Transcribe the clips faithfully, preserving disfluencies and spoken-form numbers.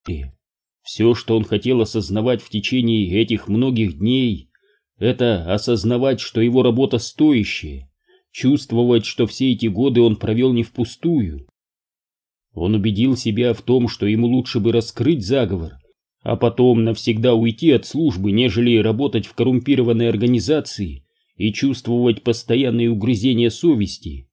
Все, что он хотел осознавать в течение этих многих дней, это осознавать, что его работа стоящая, чувствовать, что все эти годы он провел не впустую. Он убедил себя в том, что ему лучше бы раскрыть заговор, а потом навсегда уйти от службы, нежели работать в коррумпированной организации и чувствовать постоянные угрызения совести.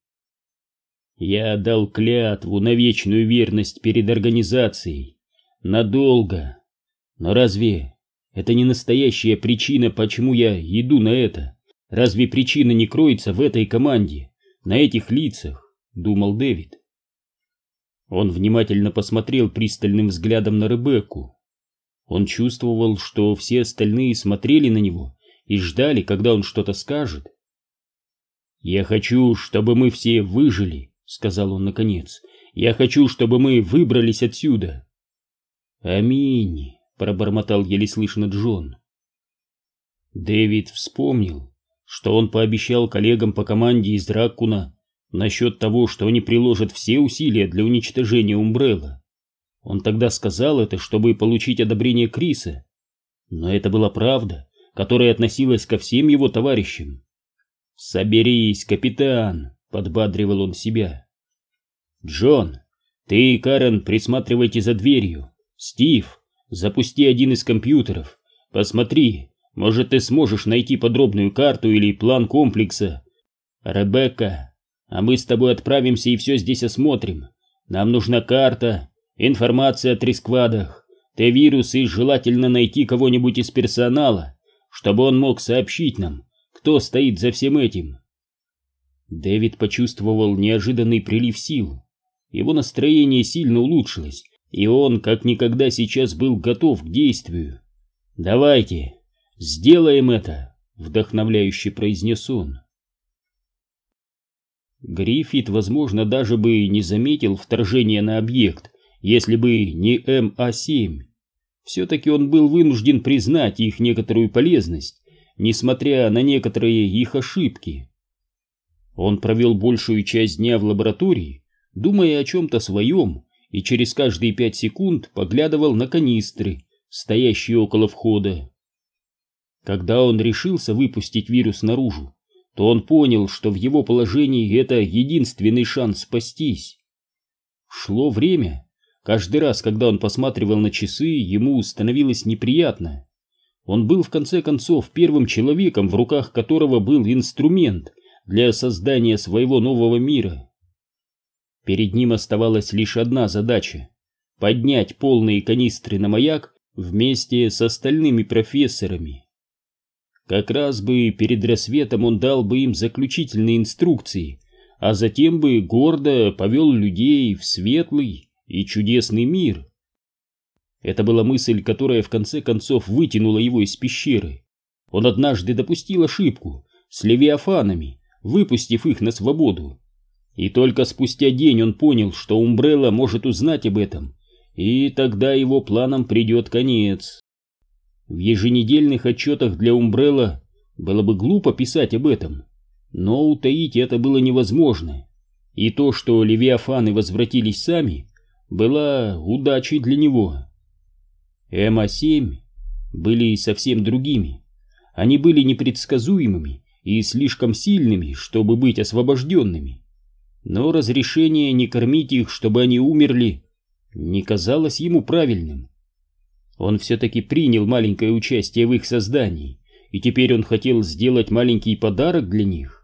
Я дал клятву на вечную верность перед организацией. Надолго. Но разве это не настоящая причина, почему я иду на это? Разве причина не кроется в этой команде, на этих лицах? Думал Дэвид. Он внимательно посмотрел пристальным взглядом на Ребекку. Он чувствовал, что все остальные смотрели на него и ждали, когда он что-то скажет. «Я хочу, чтобы мы все выжили», — сказал он наконец. «Я хочу, чтобы мы выбрались отсюда». «Аминь», — пробормотал еле слышно Джон. Дэвид вспомнил, что он пообещал коллегам по команде из Раккуна насчет того, что они приложат все усилия для уничтожения Умбрелла. Он тогда сказал это, чтобы получить одобрение Криса. Но это была правда, которая относилась ко всем его товарищам. «Соберись, капитан», — подбадривал он себя. «Джон, ты и Карен присматривайте за дверью. Стив, запусти один из компьютеров. Посмотри, может, ты сможешь найти подробную карту или план комплекса. Ребекка, а мы с тобой отправимся и все здесь осмотрим. Нам нужна карта, информация о трисквадах, Т-вирус и желательно найти кого-нибудь из персонала, чтобы он мог сообщить нам, кто стоит за всем этим». Дэвид почувствовал неожиданный прилив сил. Его настроение сильно улучшилось, и он как никогда сейчас был готов к действию. «Давайте, сделаем это», — вдохновляюще произнес он. Гриффит, возможно, даже бы не заметил вторжения на объект, если бы не эм а семь. Все-таки он был вынужден признать их некоторую полезность, несмотря на некоторые их ошибки. Он провел большую часть дня в лаборатории, думая о чем-то своем, и через каждые пять секунд поглядывал на канистры, стоящие около входа. Когда он решился выпустить вирус наружу, то он понял, что в его положении это единственный шанс спастись. Шло время. Каждый раз, когда он посматривал на часы, ему становилось неприятно. Он был, в конце концов, первым человеком, в руках которого был инструмент для создания своего нового мира. Перед ним оставалась лишь одна задача — поднять полные канистры на маяк вместе с остальными профессорами. Как раз бы перед рассветом он дал бы им заключительные инструкции, а затем бы гордо повел людей в светлый и чудесный мир. Это была мысль, которая в конце концов вытянула его из пещеры. Он однажды допустил ошибку с левиафанами, выпустив их на свободу. И только спустя день он понял, что Умбрелла может узнать об этом, и тогда его планам придет конец. В еженедельных отчетах для Умбрелла было бы глупо писать об этом, но утаить это было невозможно. И то, что левиафаны возвратились сами, было удачей для него. эм а семь были совсем другими. Они были непредсказуемыми и слишком сильными, чтобы быть освобожденными. Но разрешение не кормить их, чтобы они умерли, не казалось ему правильным. Он все-таки принял маленькое участие в их создании, и теперь он хотел сделать маленький подарок для них.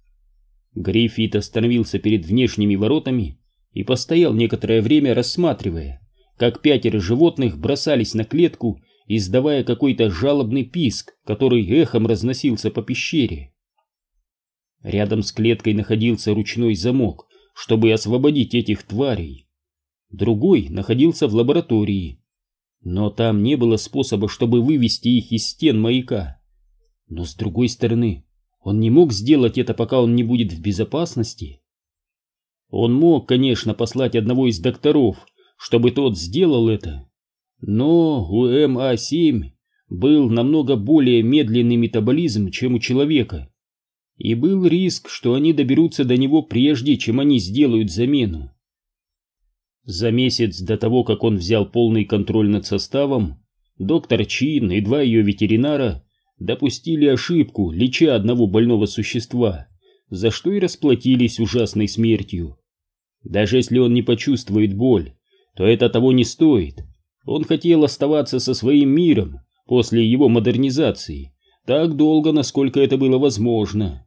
Гриффит остановился перед внешними воротами и постоял некоторое время, рассматривая, как пятеро животных бросались на клетку, издавая какой-то жалобный писк, который эхом разносился по пещере. Рядом с клеткой находился ручной замок, чтобы освободить этих тварей. Другой находился в лаборатории, но там не было способа, чтобы вывести их из стен маяка. Но с другой стороны, он не мог сделать это, пока он не будет в безопасности. Он мог, конечно, послать одного из докторов, чтобы тот сделал это, но у эм а семь был намного более медленный метаболизм, чем у человека, и был риск, что они доберутся до него прежде, чем они сделают замену. За месяц до того, как он взял полный контроль над составом, доктор Чин и два ее ветеринара допустили ошибку, леча одного больного существа, за что и расплатились ужасной смертью. Даже если он не почувствует боль, то это того не стоит. Он хотел оставаться со своим миром после его модернизации так долго, насколько это было возможно.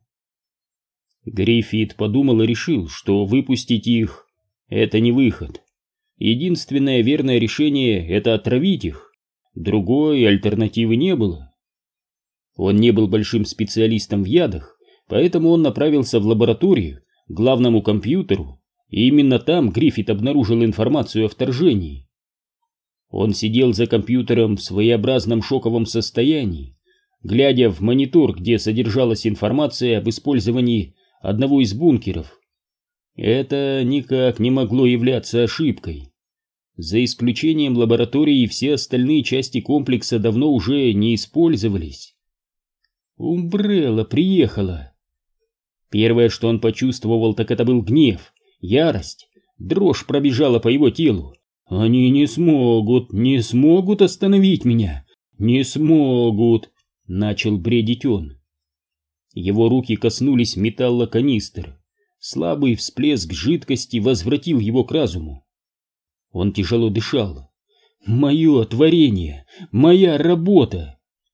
Гриффит подумал и решил, что выпустить их — это не выход. Единственное верное решение — это отравить их. Другой альтернативы не было. Он не был большим специалистом в ядах, поэтому он направился в лабораторию, к главному компьютеру, и именно там Гриффит обнаружил информацию о вторжении. Он сидел за компьютером в своеобразном шоковом состоянии, глядя в монитор, где содержалась информация об использовании одного из бункеров. Это никак не могло являться ошибкой. За исключением лаборатории, все остальные части комплекса давно уже не использовались. Умбрелла приехала. Первое, что он почувствовал, так это был гнев, ярость. Дрожь пробежала по его телу. Они не смогут, не смогут остановить меня. Не смогут, начал бредить он. Его руки коснулись металла канистр. Слабый всплеск жидкости возвратил его к разуму. Он тяжело дышал. «Мое творение! Моя работа!»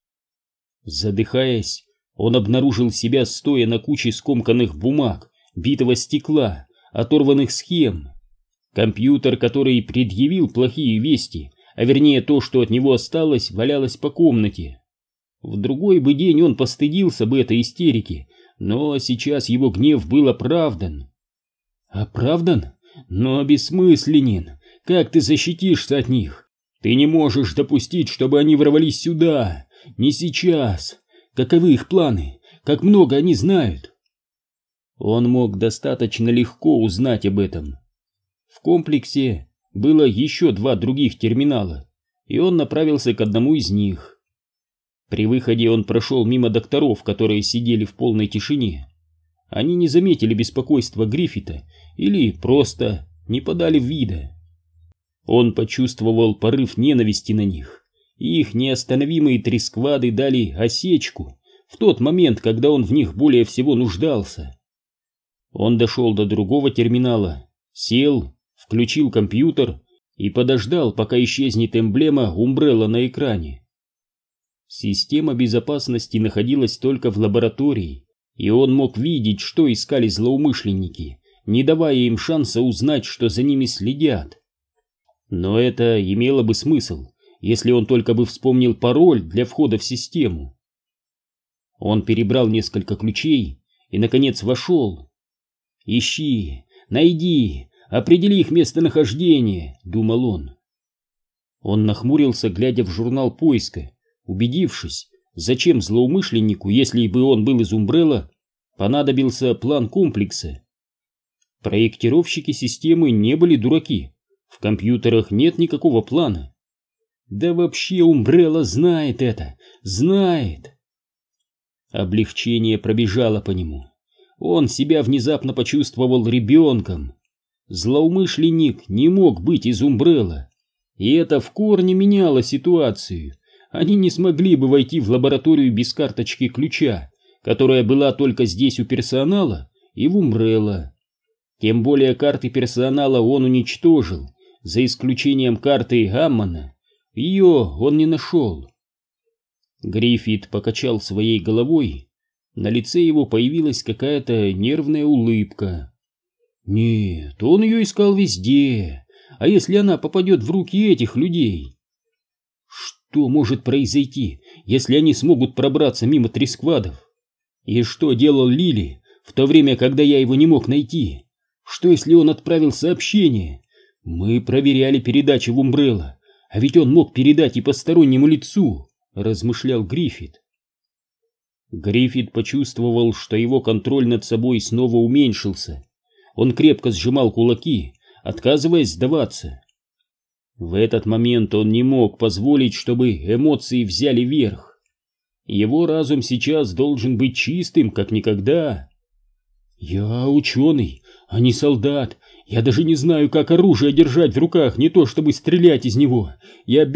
Задыхаясь, он обнаружил себя стоя на куче скомканных бумаг, битого стекла, оторванных схем. Компьютер, который предъявил плохие вести, а вернее то, что от него осталось, валялось по комнате. В другой бы день он постыдился бы этой истерики, но сейчас его гнев был оправдан. Оправдан? Но бессмысленен. Как ты защитишься от них? Ты не можешь допустить, чтобы они ворвались сюда. Не сейчас. Каковы их планы? Как много они знают? Он мог достаточно легко узнать об этом. В комплексе было еще два других терминала, и он направился к одному из них. При выходе он прошел мимо докторов, которые сидели в полной тишине. Они не заметили беспокойства Гриффита или просто не подали вида. Он почувствовал порыв ненависти на них, и их неостановимые тресквады дали осечку в тот момент, когда он в них более всего нуждался. Он дошел до другого терминала, сел, включил компьютер и подождал, пока исчезнет эмблема Умбрелла на экране. Система безопасности находилась только в лаборатории, и он мог видеть, что искали злоумышленники, не давая им шанса узнать, что за ними следят. Но это имело бы смысл, если он только бы вспомнил пароль для входа в систему. Он перебрал несколько ключей и, наконец, вошел. «Ищи, найди, определи их местонахождение», — думал он. Он нахмурился, глядя в журнал поиска, убедившись, зачем злоумышленнику, если бы он был из Умбрелла, понадобился план комплекса. Проектировщики системы не были дураки. В компьютерах нет никакого плана. Да вообще Умбрелла знает это, знает. Облегчение пробежало по нему. Он себя внезапно почувствовал ребенком. Злоумышленник не мог быть из Умбрелла, и это в корне меняло ситуацию. Они не смогли бы войти в лабораторию без карточки ключа, которая была только здесь у персонала и в Умбрелла. Тем более карты персонала он уничтожил, за исключением карты Гаммона. Ее он не нашел. Гриффит покачал своей головой. На лице его появилась какая-то нервная улыбка. Нет, он ее искал везде. А если она попадет в руки этих людей? Что может произойти, если они смогут пробраться мимо тресквадов? И что делал Лили в то время, когда я его не мог найти? Что если он отправил сообщение? Мы проверяли передачи в Умбрелла, а ведь он мог передать и постороннему лицу, размышлял Гриффит. Гриффит почувствовал, что его контроль над собой снова уменьшился. Он крепко сжимал кулаки, отказываясь сдаваться. В этот момент он не мог позволить, чтобы эмоции взяли верх. Его разум сейчас должен быть чистым, как никогда. «Я ученый, а не солдат. Я даже не знаю, как оружие держать в руках, не то чтобы стрелять из него. Я